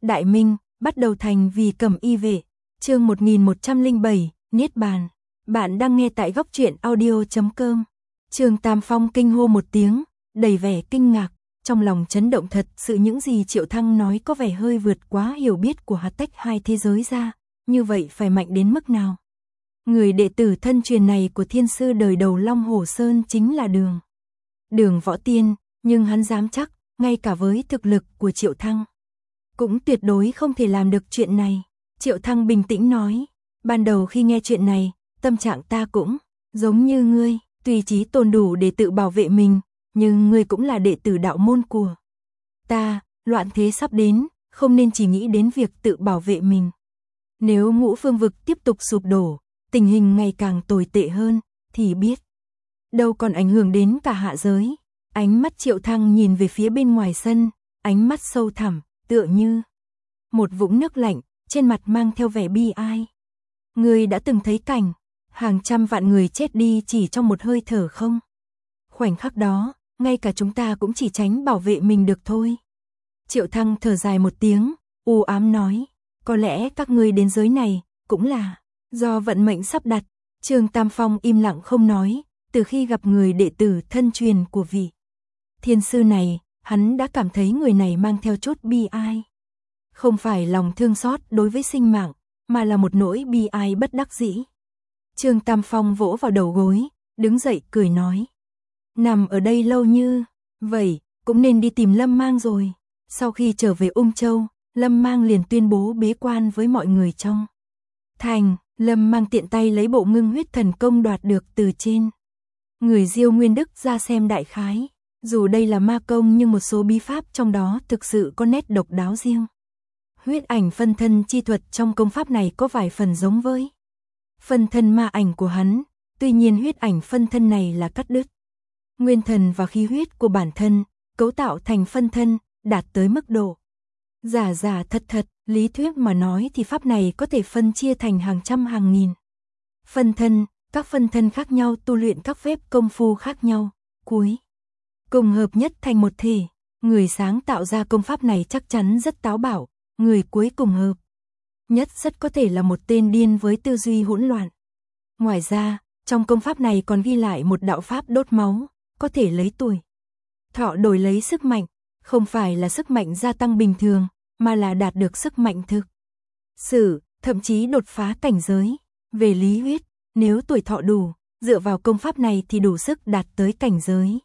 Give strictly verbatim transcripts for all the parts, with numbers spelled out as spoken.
Đại Minh, bắt đầu thành vì Cẩm Y vệ. Chương một nghìn một trăm lẻ bảy, Niết Bàn. Bạn đang nghe tại góc truyện audio chấm com. Trương Tam Phong kinh hô một tiếng, đầy vẻ kinh ngạc, trong lòng chấn động thật sự những gì Triệu Thăng nói có vẻ hơi vượt quá hiểu biết của hắn, tách hai thế giới ra, như vậy phải mạnh đến mức nào? Người đệ tử thân truyền này của thiên sư đời đầu Long Hổ Sơn chính là Đường. Đường Võ Tiên, nhưng hắn dám chắc, ngay cả với thực lực của Triệu Thăng, cũng tuyệt đối không thể làm được chuyện này. Triệu Thăng bình tĩnh nói, ban đầu khi nghe chuyện này, tâm trạng ta cũng giống như ngươi, tùy chí tồn đủ để tự bảo vệ mình, nhưng ngươi cũng là đệ tử đạo môn của ta, loạn thế sắp đến, không nên chỉ nghĩ đến việc tự bảo vệ mình. Nếu Ngũ Phương vực tiếp tục sụp đổ, tình hình ngày càng tồi tệ hơn, thì biết đâu còn ảnh hưởng đến cả hạ giới. Ánh mắt Triệu Thăng nhìn về phía bên ngoài sân, ánh mắt sâu thẳm, tựa như một vũng nước lạnh, trên mặt mang theo vẻ bi ai. Ngươi đã từng thấy cảnh hàng trăm vạn người chết đi chỉ trong một hơi thở không? Khoảnh khắc đó, ngay cả chúng ta cũng chỉ tránh bảo vệ mình được thôi. Triệu Thăng thở dài một tiếng, u ám nói, có lẽ các ngươi đến giới này cũng là do vận mệnh sắp đặt. Trương Tam Phong im lặng không nói, từ khi gặp người đệ tử thân truyền của vị thiên sư này, hắn đã cảm thấy người này mang theo chút bi ai. Không phải lòng thương xót đối với sinh mạng, mà là một nỗi bi ai bất đắc dĩ. Trương Tam Phong vỗ vào đầu gối, đứng dậy cười nói, nằm ở đây lâu như vậy, cũng nên đi tìm Lâm Mang rồi. Sau khi trở về Ung Châu, Lâm Mang liền tuyên bố bế quan với mọi người trong thành. Lâm Mang tiện tay lấy bộ ngưng huyết thần công đoạt được từ trên người Diêu Nguyên Đức ra xem đại khái. Dù đây là ma công nhưng một số bí pháp trong đó thực sự có nét độc đáo riêng. Huyết ảnh phân thân chi thuật trong công pháp này có vài phần giống với phân thân ma ảnh của hắn, tuy nhiên huyết ảnh phân thân này là cắt đứt nguyên thần và khí huyết của bản thân, cấu tạo thành phân thân, đạt tới mức độ giả giả thật thật. Lý thuyết mà nói thì pháp này có thể phân chia thành hàng trăm hàng nghìn phân thân, các phân thân khác nhau tu luyện các phép công phu khác nhau, cuối cùng hợp nhất thành một thể. Người sáng tạo ra công pháp này chắc chắn rất táo bạo, người cuối cùng hợp nhất rất có thể là một tên điên với tư duy hỗn loạn. Ngoài ra, trong công pháp này còn ghi lại một đạo pháp đốt máu, có thể lấy tuổi thọ đổi lấy sức mạnh, không phải là sức mạnh gia tăng bình thường, mà là đạt được sức mạnh thực sự, thậm chí đột phá cảnh giới. Về lý huyết, nếu tuổi thọ đủ, dựa vào công pháp này thì đủ sức đạt tới cảnh giới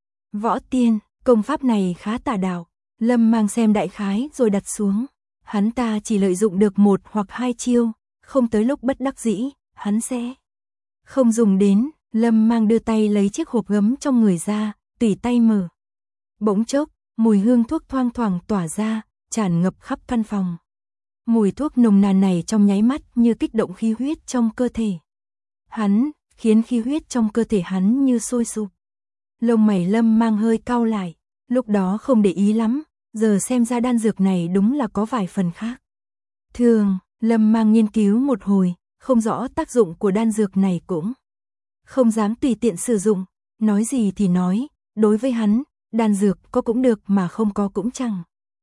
võ tiên. Công pháp này khá tà đạo. Lâm Mang xem đại khái rồi đặt xuống. Hắn ta chỉ lợi dụng được một hoặc hai chiêu, không tới lúc bất đắc dĩ, hắn sẽ không dùng đến. Lâm Mang đưa tay lấy chiếc hộp gấm trong người ra, tùy tay mở. Bỗng chốc, mùi hương thuốc thoang thoảng tỏa ra, tràn ngập khắp căn phòng. Mùi thuốc nồng nàn này trong nháy mắt như kích động khí huyết trong cơ thể hắn, khiến khí huyết trong cơ thể hắn như sôi sục. Lông mày Lâm Mang hơi cau lại, lúc đó không để ý lắm, giờ xem ra đan dược này đúng là có vài phần khác thường. Lâm Mang nghiên cứu một hồi, không rõ tác dụng của đan dược này, cũng không dám tùy tiện sử dụng. Nói gì thì nói, đối với hắn, đan dược có cũng được mà không có cũng chẳng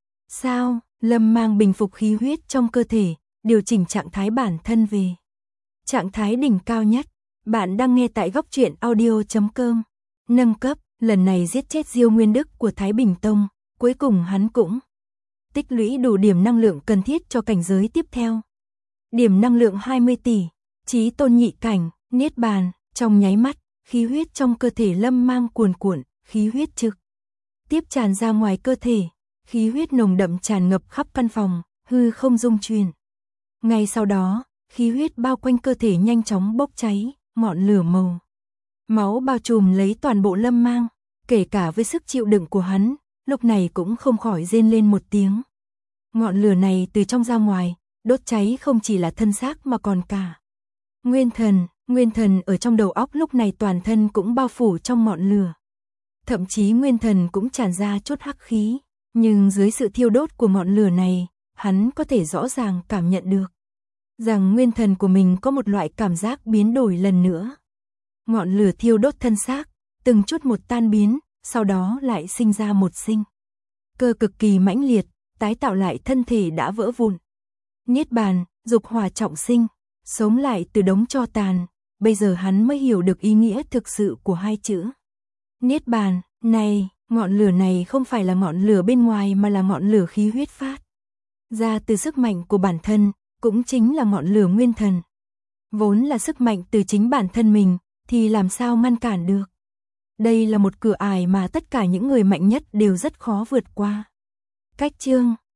sao. Lâm Mang bình phục khí huyết trong cơ thể, điều chỉnh trạng thái bản thân về trạng thái đỉnh cao nhất. Bạn đang nghe tại góc truyện audio chấm com. Nâng cấp, lần này giết chết Diêu Nguyên Đức của Thái Bình Tông, cuối cùng hắn cũng tích lũy đủ điểm năng lượng cần thiết cho cảnh giới tiếp theo. Điểm năng lượng hai mươi tỷ, chí tôn nhị cảnh, Niết Bàn. Trong nháy mắt, khí huyết trong cơ thể Lâm Mang cuồn cuộn, khí huyết trực tiếp tràn ra ngoài cơ thể. Khí huyết nồng đậm tràn ngập khắp căn phòng, hư không rung chuyển. Ngay sau đó, khí huyết bao quanh cơ thể nhanh chóng bốc cháy, ngọn lửa màu máu bao trùm lấy toàn bộ Lâm Mang, kể cả với sức chịu đựng của hắn, lúc này cũng không khỏi rên lên một tiếng. Ngọn lửa này từ trong ra ngoài, đốt cháy không chỉ là thân xác mà còn cả nguyên thần. Nguyên thần ở trong đầu óc lúc này toàn thân cũng bao phủ trong ngọn lửa. Thậm chí nguyên thần cũng tràn ra chút hắc khí. Nhưng dưới sự thiêu đốt của ngọn lửa này, hắn có thể rõ ràng cảm nhận được rằng nguyên thần của mình có một loại cảm giác biến đổi lần nữa. Ngọn lửa thiêu đốt thân xác, từng chút một tan biến, sau đó lại sinh ra một sinh cơ cực kỳ mãnh liệt, tái tạo lại thân thể đã vỡ vụn. Niết bàn, dục hỏa trọng sinh, sống lại từ đống tro tàn, bây giờ hắn mới hiểu được ý nghĩa thực sự của hai chữ. Niết bàn, này, ngọn lửa này không phải là ngọn lửa bên ngoài mà là ngọn lửa khí huyết phát ra từ sức mạnh của bản thân, cũng chính là ngọn lửa nguyên thần. Vốn là sức mạnh từ chính bản thân mình, thì làm sao ngăn cản được. Đây là một cửa ải mà tất cả những người mạnh nhất đều rất khó vượt qua. Cách chương